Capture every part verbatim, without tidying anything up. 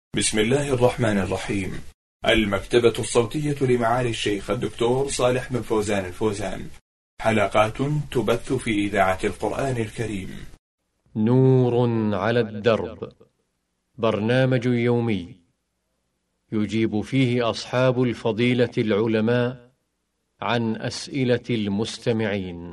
بسم الله الرحمن الرحيم. المكتبة الصوتية لمعالي الشيخ الدكتور صالح بن فوزان الفوزان، حلقات تبث في إذاعة القرآن الكريم. نور على الدرب، برنامج يومي يجيب فيه أصحاب الفضيلة العلماء عن أسئلة المستمعين.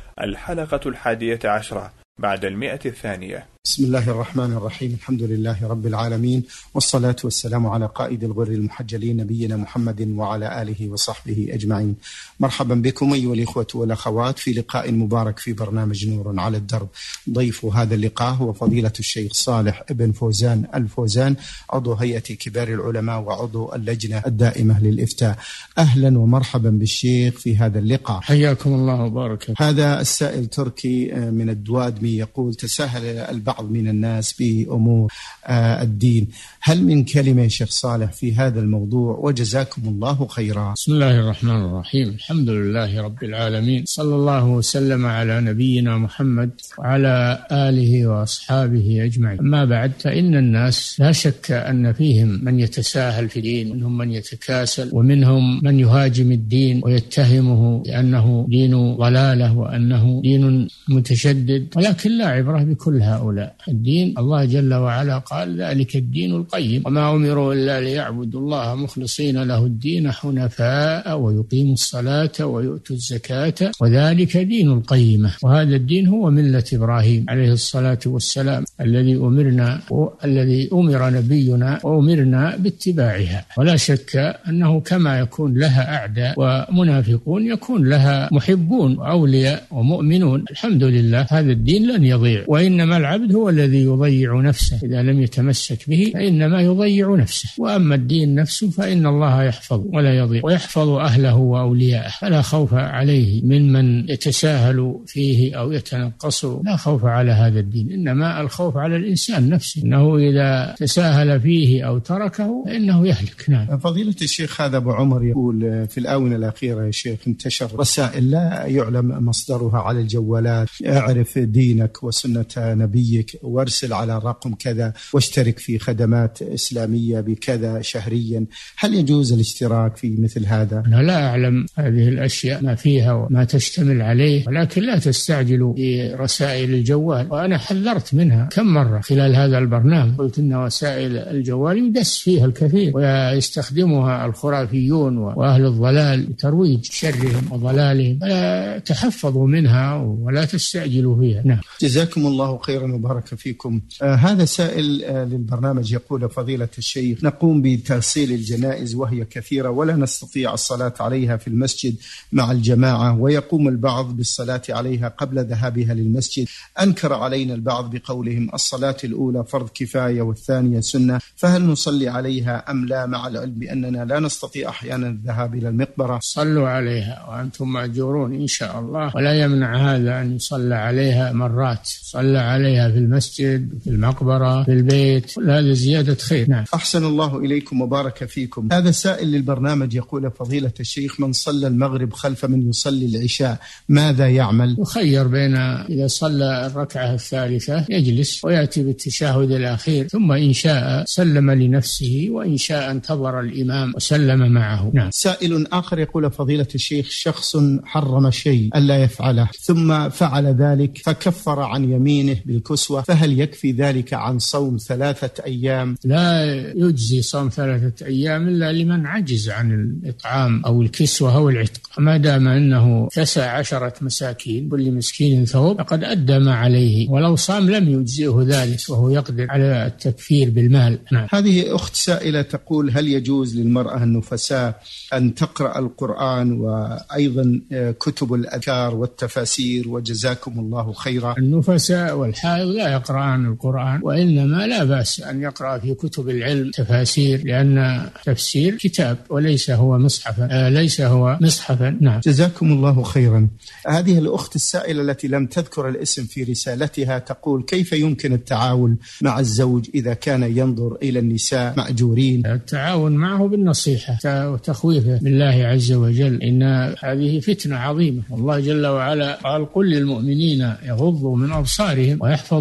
الحلقة الحادية عشرة بعد المئة الثانية. بسم الله الرحمن الرحيم. الحمد لله رب العالمين، والصلاة والسلام على قائد الغر المحجلين نبينا محمد وعلى آله وصحبه أجمعين. مرحبا بكم أيها الإخوة والأخوات في لقاء مبارك في برنامج نور على الدرب. ضيف هذا اللقاء هو فضيلة الشيخ صالح بن فوزان الفوزان، عضو هيئة كبار العلماء وعضو اللجنة الدائمة للإفتاء. أهلا ومرحبا بالشيخ في هذا اللقاء. حياكم الله وبارك. هذا السائل تركي من الدوادمي يقول: تساهل البعض من الناس بأمور الدين، هل من كلمة يا شيخ صالح في هذا الموضوع؟ وجزاكم الله خيرا. بسم الله الرحمن الرحيم. الحمد لله رب العالمين، صلى الله وسلم على نبينا محمد وعلى آله وأصحابه أجمعين. أما بعد، فإن الناس لا شك أن فيهم من يتساهل في الدين، ومنهم من يتكاسل، ومنهم من يهاجم الدين ويتهمه بأنه دين ضلالة وأنه دين متشدد، ولكن لا عبرة بكل هؤلاء. الدين الله جل وعلا قال: ذلك الدين القيم، وما أمروا إلا ليعبدوا الله مخلصين له الدين حنفاء ويقيموا الصلاة ويؤتوا الزكاة وذلك دين القيمة. وهذا الدين هو ملة إبراهيم عليه الصلاة والسلام، الذي أمرنا الذي أمر نبينا وأمرنا باتباعها. ولا شك أنه كما يكون لها أعداء ومنافقون يكون لها محبون وأولياء ومؤمنون. الحمد لله، هذا الدين لن يضيع، وإنما العبد هو الذي يضيع نفسه إذا لم يتمسك به، فإنما يضيع نفسه. وأما الدين نفسه فإن الله يحفظ ولا يضيع، ويحفظ أهله وأولياءه، فلا خوف عليه من من يتساهل فيه أو يتنقص. لا خوف على هذا الدين، إنما الخوف على الإنسان نفسه، إنه إذا تساهل فيه أو تركه فإنه يهلك. نعم. فضيلة الشيخ، هذا أبو عمر يقول: في الآونة الأخيرة يا شيخ انتشر رسائل لا يعلم مصدرها على الجوالات: اعرف دينك وسنة نبيك، وارسل على رقم كذا، واشترك في خدمات إسلامية بكذا شهريا. هل يجوز الاشتراك في مثل هذا؟ أنا لا أعلم هذه الأشياء ما فيها وما تشتمل عليه، ولكن لا تستعجلوا برسائل الجوال، وأنا حذرت منها كم مرة خلال هذا البرنامج. قلت إن وسائل الجوال يدس فيها الكثير ويستخدمها الخرافيون وأهل الضلال لترويج شرهم وضلالهم، فلا تحفظوا منها ولا تستعجلوا فيها. نعم. جزاكم الله خيرا وبارك فيكم. آه هذا سائل آه للبرنامج يقول: فضيلة الشيخ، نقوم بتغسيل الجنائز وهي كثيرة ولا نستطيع الصلاة عليها في المسجد مع الجماعة، ويقوم البعض بالصلاة عليها قبل ذهابها للمسجد. أنكر علينا البعض بقولهم الصلاة الأولى فرض كفاية والثانية سنة، فهل نصلي عليها أم لا، مع العلم بأننا لا نستطيع أحيانا الذهاب إلى المقبرة؟ صلوا عليها وأنتم مأجورون إن شاء الله، ولا يمنع هذا أن يصلى عليها مرات. صلى عليها في المسجد، في المقبرة، في البيت، كل هذا زيادة خير. نعم. أحسن الله إليكم وبارك فيكم. هذا سائل للبرنامج يقول: فضيلة الشيخ، من صلى المغرب خلف من يصلي العشاء ماذا يعمل؟ يخير بين إذا صلى الركعة الثالثة يجلس ويأتي بالتشهد الأخير، ثم إن شاء سلم لنفسه، وإن شاء انتظر الإمام وسلم معه. نعم. سائل آخر يقول: فضيلة الشيخ، شخص حرم شيء ألا يفعله ثم فعل ذلك فكفر عن يمينه بالكسوة، فهل يكفي ذلك عن صوم ثلاثة أيام؟ لا يجزي صوم ثلاثة أيام إلا لمن عجز عن الإطعام أو الكسوة أو العتق. ما دام أنه كسى عشرة مساكين، كل مسكين ثوب، فقد أدى ما عليه، ولو صام لم يجزئه ذلك وهو يقدر على التكفير بالمال. نعم. هذه أخت سائلة تقول: هل يجوز للمرأة النفساء أن تقرأ القرآن وأيضا كتب الأذكار والتفاسير؟ وجزاكم الله خيرا. النفساء والحائض لا يقرأان القرآن، وإنما لا بأس أن يقرأ في كتب العلم تفاسير، لأن تفسير كتاب وليس هو مصحفا آه ليس هو مصحفا. نعم. جزاكم الله خيرا. هذه الأخت السائلة التي لم تذكر الاسم في رسالتها تقول: كيف يمكن التعاون مع الزوج إذا كان ينظر إلى النساء مأجورين؟ التعاون معه بالنصيحة وتخويفه بالله عز وجل، إن هذه فتنة عظيمة. والله جل وعلا قال: قل للمؤمنين يغضوا من أبصارهم ويحفظوا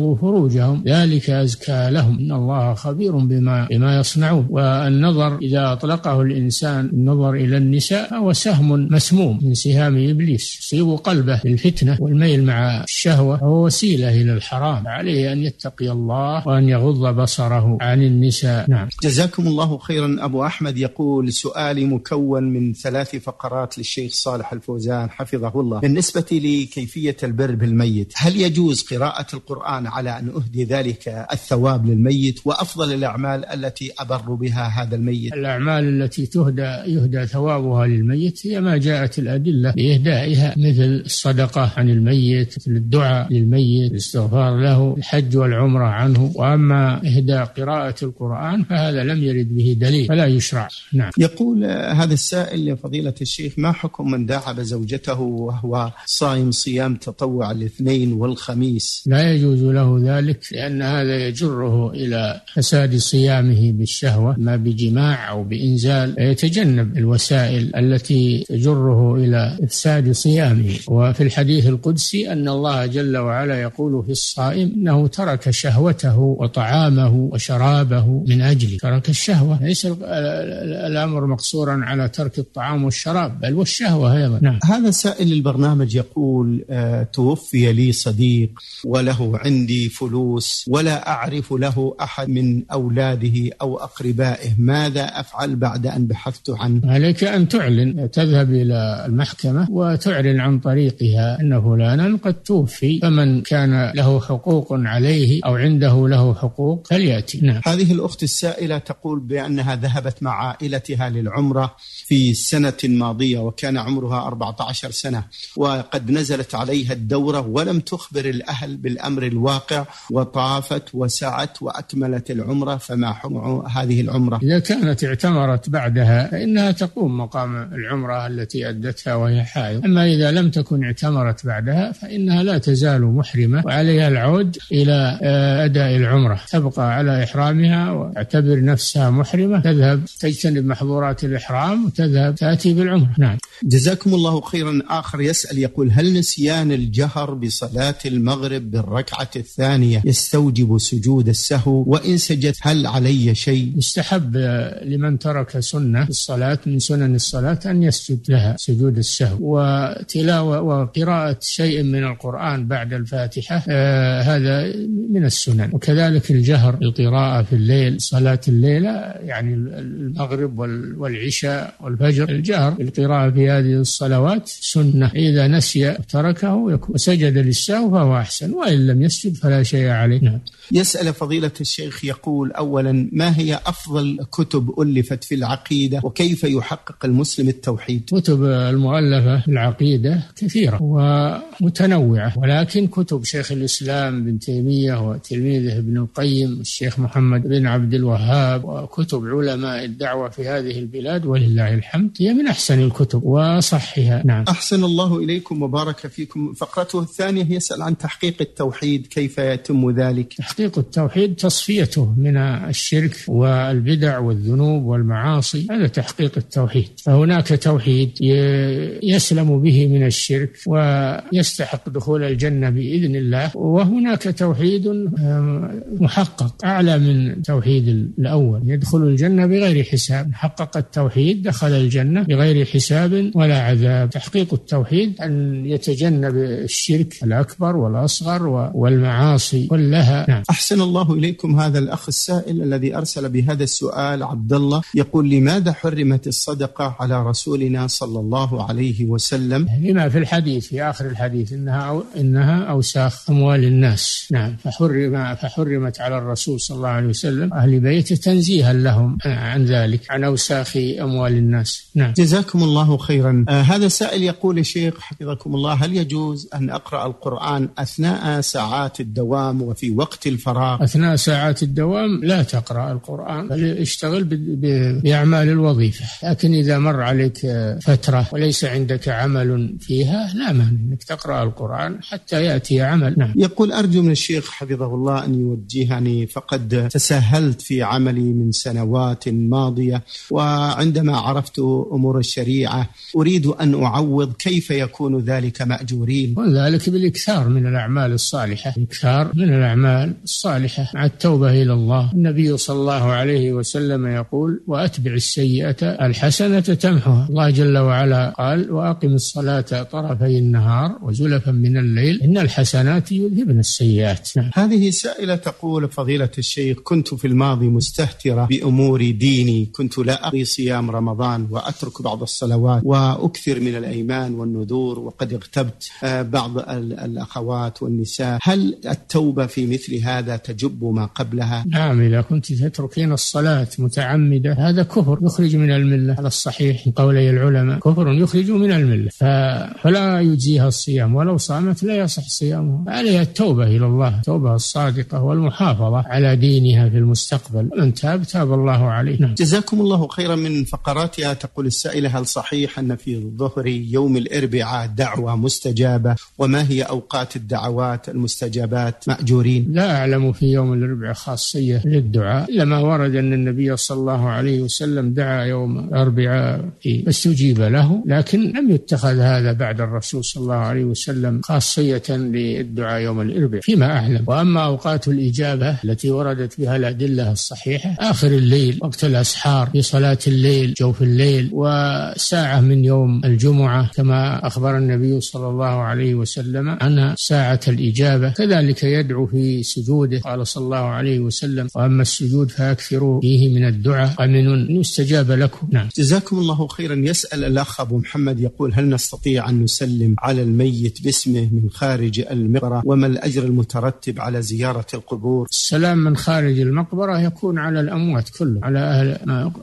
واحفظوا فروجهم ذلك أزكى لهم إن الله خبير بما, بما يصنعون. والنظر إذا أطلقه الإنسان النظر إلى النساء فهو سهم مسموم من سهام إبليس يصيب قلبه بالفتنة والميل مع الشهوة، هو وسيلة إلى الحرام. عليه أن يتقي الله وأن يغض بصره عن النساء. نعم. جزاكم الله خيرا. أبو أحمد يقول: سؤالي مكون من ثلاث فقرات للشيخ صالح الفوزان حفظه الله. بالنسبة لكيفية البر بالميت، هل يجوز قراءة القرآن على أن أهدي ذلك الثواب للميت؟ وأفضل الأعمال التي أبر بها هذا الميت؟ الأعمال التي تهدى يهدى ثوابها للميت هي ما جاءت الأدلة بإهدائها، مثل الصدقة عن الميت، مثل الدعاء للميت، الاستغفار له، الحج والعمرة عنه. وأما إهداء قراءة القرآن فهذا لم يرد به دليل فلا يشرع. نعم. يقول هذا السائل لفضيلة الشيخ: ما حكم من داعب زوجته وهو صائم صيام تطوع الاثنين والخميس؟ لا يجوز له ذلك، لأن هذا يجره إلى فساد صيامه بالشهوة، ما بجماع أو بإنزال. يتجنب الوسائل التي تجره إلى إفساد صيامه. وفي الحديث القدسي أن الله جل وعلا يقول في الصائم إنه ترك شهوته وطعامه وشرابه من أجلي. ترك الشهوة، ليس الأمر مقصورا على ترك الطعام والشراب بل والشهوة أيضا. نعم. هذا سائل البرنامج يقول: آه توفي لي صديق وله عندي فلوس ولا أعرف له أحد من أولاده أو أقربائه، ماذا أفعل بعد أن بحثت عنه؟ عليك أن تعلن، تذهب إلى المحكمة وتعلن عن طريقها أن فلانا قد توفي، فمن كان له حقوق عليه أو عنده له حقوق فليأتي. نعم. هذه الأخت السائلة تقول بأنها ذهبت مع عائلتها للعمرة في السنة الماضية وكان عمرها أربعة عشر سنة، وقد نزلت عليها الدورة ولم تخبر الأهل بالأمر الواقع، وطافت وسعت وأكملت العمرة، فما حكم هذه العمرة؟ إذا كانت اعتمرت بعدها فإنها تقوم مقام العمرة التي أدتها وهي حائض. أما إذا لم تكن اعتمرت بعدها فإنها لا تزال محرمة وعليها العود إلى أداء العمرة، تبقى على إحرامها وتعتبر نفسها محرمة، تذهب تجتنب محظورات الإحرام وتذهب تأتي بالعمرة. نعم. جزاكم الله خيرا. آخر يسأل يقول: هل نسيان الجهر بصلاة المغرب بالركعة الثانية يستوجب سجود السهو؟ وإن سجدت هل علي شيء؟ يستحب لمن ترك سنة الصلاة من سنن الصلاة أن يسجد لها سجود السهو. وتلاوة وقراءة شيء من القرآن بعد الفاتحة آه هذا من السنن. وكذلك الجهر القراءة في الليل، صلاة الليلة يعني المغرب والعشاء والفجر، الجهر القراءة في هذه الصلوات سنة. إذا نسي تركه وسجد للسهو فهو أحسن، وإن لم يسجد فلا شيء عليه. نعم. يسأل فضيلة الشيخ يقول: أولا، ما هي أفضل كتب ألفت في العقيدة وكيف يحقق المسلم التوحيد؟ كتب المؤلفة في العقيدة كثيرة ومتنوعة، ولكن كتب شيخ الإسلام بن تيمية وتلميذه ابن القيم الشيخ محمد بن عبد الوهاب وكتب علماء الدعوة في هذه البلاد ولله الحمد هي من أحسن الكتب وصحها. نعم. أحسن الله إليكم وبارك فيكم. فقرته الثانية يسأل عن تحقيق التوحيد، كيف يتم ذلك؟ تحقيق التوحيد تصفيته من الشرك والبدع والذنوب والمعاصي، هذا تحقيق التوحيد. فهناك توحيد يسلم به من الشرك ويستحق دخول الجنة بإذن الله، وهناك توحيد محقق أعلى من توحيد الأول، يدخل الجنة بغير حساب. حقق التوحيد دخل الجنة بغير حساب ولا عذاب. تحقيق التوحيد أن يتجنب الشرك الأكبر والأصغر والمعاصي كلها. نعم. أحسن الله إليكم. هذا الأخ السائل الذي أرسل بهذا السؤال عبد الله يقول: لماذا حرمت الصدقة على رسولنا صلى الله عليه وسلم؟ لما في الحديث في آخر الحديث إنها أو إنها أوساخ أموال الناس. نعم. فحرم فحرمت على الرسول صلى الله عليه وسلم أهل بيته تنزيها لهم عن ذلك، عن أوساخ أموال الناس. نعم. جزاكم الله خيرا. آه هذا سائل يقول: يا شيخ حفظكم الله، هل يجوز أن أقرأ القرآن أثناء ساعات الدوام وفي وقت الفراغ؟ أثناء ساعات الدوام لا تقرأ القرآن، بل اشتغل بأعمال الوظيفة. لكن إذا مر عليك فترة وليس عندك عمل فيها لا مانع أنك تقرأ القرآن حتى يأتي عمل. نعم. يقول: أرجو من الشيخ حفظه الله أن يوجهني، فقد تساهلت في عملي من سنوات ماضية، وعندما عرفت أمور الشريعة أريد أن أعوض، كيف يكون ذلك مأجورين؟ وذلك بالإكثار من الأعمال الصالحة، والاستذكار من الأعمال الصالحة مع التوبة إلى الله. النبي صلى الله عليه وسلم يقول: وأتبع السيئة الحسنة تمحها. الله جل وعلا قال: وأقم الصلاة طرفي النهار وزلفا من الليل إن الحسنات يذهبن السيئات. هذه سائلة تقول: فضيلة الشيخ، كنت في الماضي مستهترة بأمور ديني، كنت لا أقضي صيام رمضان وأترك بعض الصلوات وأكثر من الأيمان والنذور، وقد اغتبت بعض الأخوات والنساء، هل التوبة في مثل هذا تجب ما قبلها؟ نعم، إذا كنت تتركين الصلاة متعمدة هذا كفر يخرج من الملة على الصحيح قولي العلماء، كفر يخرج من الملة، فلا يجزيها الصيام، ولو صامت لا يصح صيامها، عليها التوبة إلى الله، التوبة الصادقة والمحافظة على دينها في المستقبل، من تاب تاب الله عليه. نعم. جزاكم الله خيرا. من فقراتها تقول السائلة: هل صحيح أن في ظهر يوم الأربعاء دعوة مستجابة؟ وما هي أوقات الدعوات المستجابات مأجورين؟ لا أعلم في يوم الأربعاء خاصية للدعاء، إلا ما ورد أن النبي صلى الله عليه وسلم دعا يوم الأربعاء فاستجيب له، لكن لم يتخذ هذا بعد الرسول صلى الله عليه وسلم خاصية للدعاء يوم الأربعاء فيما أعلم. وأما أوقات الإجابة التي وردت بها الأدلة الصحيحة: آخر الليل، وقت الأسحار، في صلاة الليل، جوف الليل، وساعة من يوم الجمعة كما أخبر النبي صلى الله عليه وسلم عن ساعة الإجابة. كذلك يدعو في سجوده، قال صلى الله عليه وسلم: وأما السجود فأكثروا فيه من الدعاء قمن يستجاب لكم. نعم. جزاكم الله خيرا. يسأل الأخ أبو محمد يقول: هل نستطيع أن نسلم على الميت باسمه من خارج المقبرة؟ وما الأجر المترتب على زيارة القبور؟ السلام من خارج المقبرة يكون على الأموات كله، على أهل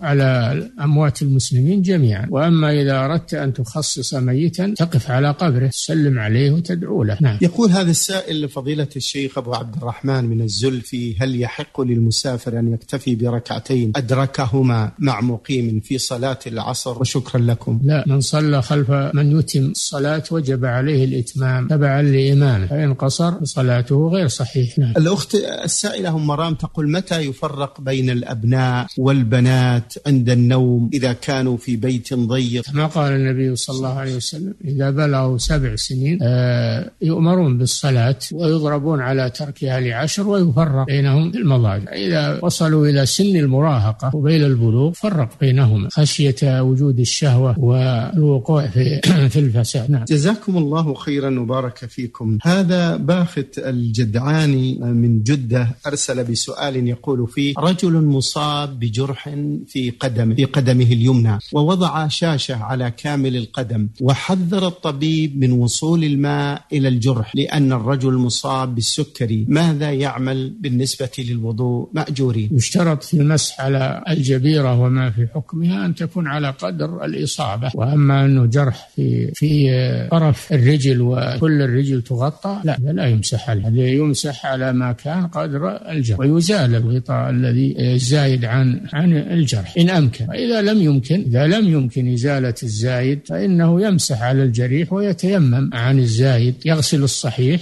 على أموات المسلمين جميعا. وأما إذا أردت أن تخصص ميتا تقف على قبره تسلم عليه وتدعو له. نعم. يقول هذا السائل لفضيلة الشيخ أبو عبد الرحمن من الزلفي: هل يحق للمسافر أن يكتفي بركعتين أدركهما مع مقيم في صلاة العصر؟ وشكرا لكم. لا، من صلى خلف من يتم الصلاة وجب عليه الإتمام تبعا لإمامه، فإن قصر صلاته غير صحيح. نعم. الأخت السائلة أم مرام تقول: متى يفرق بين الأبناء والبنات عند النوم إذا كانوا في بيت ضيق؟ ما قال النبي صلى الله عليه وسلم: إذا بلغوا سبع سنين آه يؤمرون بالصلاة ويضربون على تركها لعشر ويفرق بينهم في المضاجع. إذا وصلوا إلى سن المراهقة وبين البلوغ فرق بينهما خشية وجود الشهوة والوقوع في, في الفساد. نعم. جزاكم الله خيرا وبارك فيكم. هذا باخت الجدعاني من جدة أرسل بسؤال يقول فيه: رجل مصاب بجرح في قدمه في قدمه اليمنى، ووضع شاشة على كامل القدم، وحذر الطبيب من وصول الماء إلى الجرح لأن الرجل مصاب بالسكري، ماذا يعمل بالنسبة للوضوء؟ مأجورين. يشترط في المسح على الجبيرة وما في حكمها أن تكون على قدر الإصابة، وأما أنه جرح في في طرف الرجل وكل الرجل تغطى لا لا يمسح عليه، هذا يمسح على ما كان قدر الجرح ويزال الغطاء الذي زايد عن عن الجرح إن أمكن. وإذا لم يمكن إذا لم يمكن إزالة الزايد فإنه يمسح على الجريح ويتيمم عن الزايد، يغسل الصحيح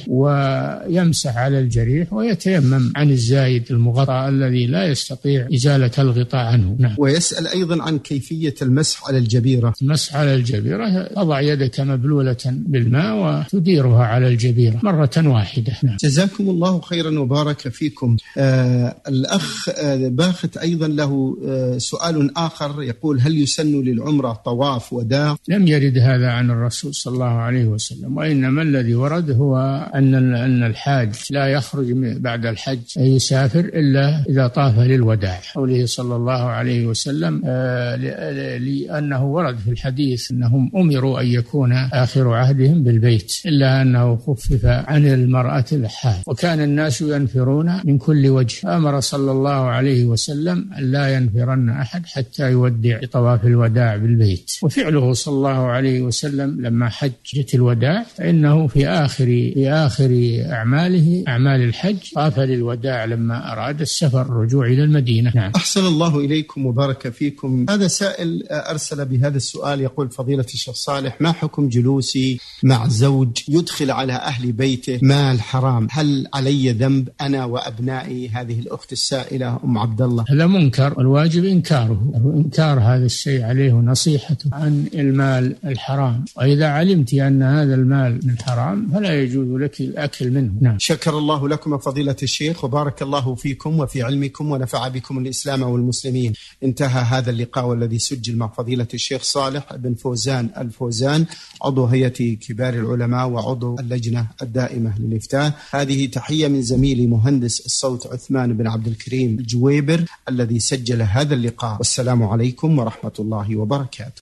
ويمسح على الجريح ويتيمم عن الزايد المغطى الذي لا يستطيع إزالة الغطاء عنه. نعم. ويسأل أيضا عن كيفية المسح على الجبيرة. المسح على الجبيرة: تضع يدك مبلولة بالماء وتديرها على الجبيرة مرة واحدة. نعم. جزاكم الله خيرا وبارك فيكم. آه الأخ آه باخت أيضا له آه سؤال آخر يقول: هل يسن للعمرة طواف وداع؟ لم يرد هذا عن الرسول صلى الله عليه وسلم، وإنما الذي ورد هو أن أن الحاج لا يخرج بعد الحج يسافر إلا إذا طاف للوداع، قوله صلى الله عليه وسلم آه لأنه ورد في الحديث أنهم أمروا أن يكون آخر عهدهم بالبيت، إلا أنه خفف عن المرأة الحاج، وكان الناس ينفرون من كل وجه، أمر صلى الله عليه وسلم أن لا ينفرن أحد حتى يودع طواف الوداع بالبيت. وفعله صلى الله عليه وسلم لما حجت الوداع فإنه في آخر في آخر أعماله أعمال الحج طاف للوداع لما أراد السفر الرجوع إلى المدينة. نعم. أحسن الله إليكم وبارك فيكم. هذا سائل أرسل بهذا السؤال يقول: فضيلة الشيخ صالح، ما حكم جلوسي مع زوج يدخل على أهل بيته مال حرام؟ هل علي ذنب أنا وأبنائي؟ هذه الأخت السائلة أم عبد الله. هذا منكر والواجب إنكاره، إنكار هذا الشيء عليه ونصيحته عن المال الحرام، وإذا علمت أن هذا المال من حرام فلا يجوز لك الأكل منه نعم. شكر الله لكم فضيلة الشيخ، وبارك الله فيكم وفي علمكم، ونفع بكم الإسلام والمسلمين. انتهى هذا اللقاء والذي سجل مع فضيلة الشيخ صالح بن فوزان الفوزان، عضو هيئة كبار العلماء وعضو اللجنة الدائمة للإفتاء. هذه تحية من زميلي مهندس الصوت عثمان بن عبد الكريم الجويبر الذي سجل هذا اللقاء، والسلام عليكم ورحمة الله وبركاته.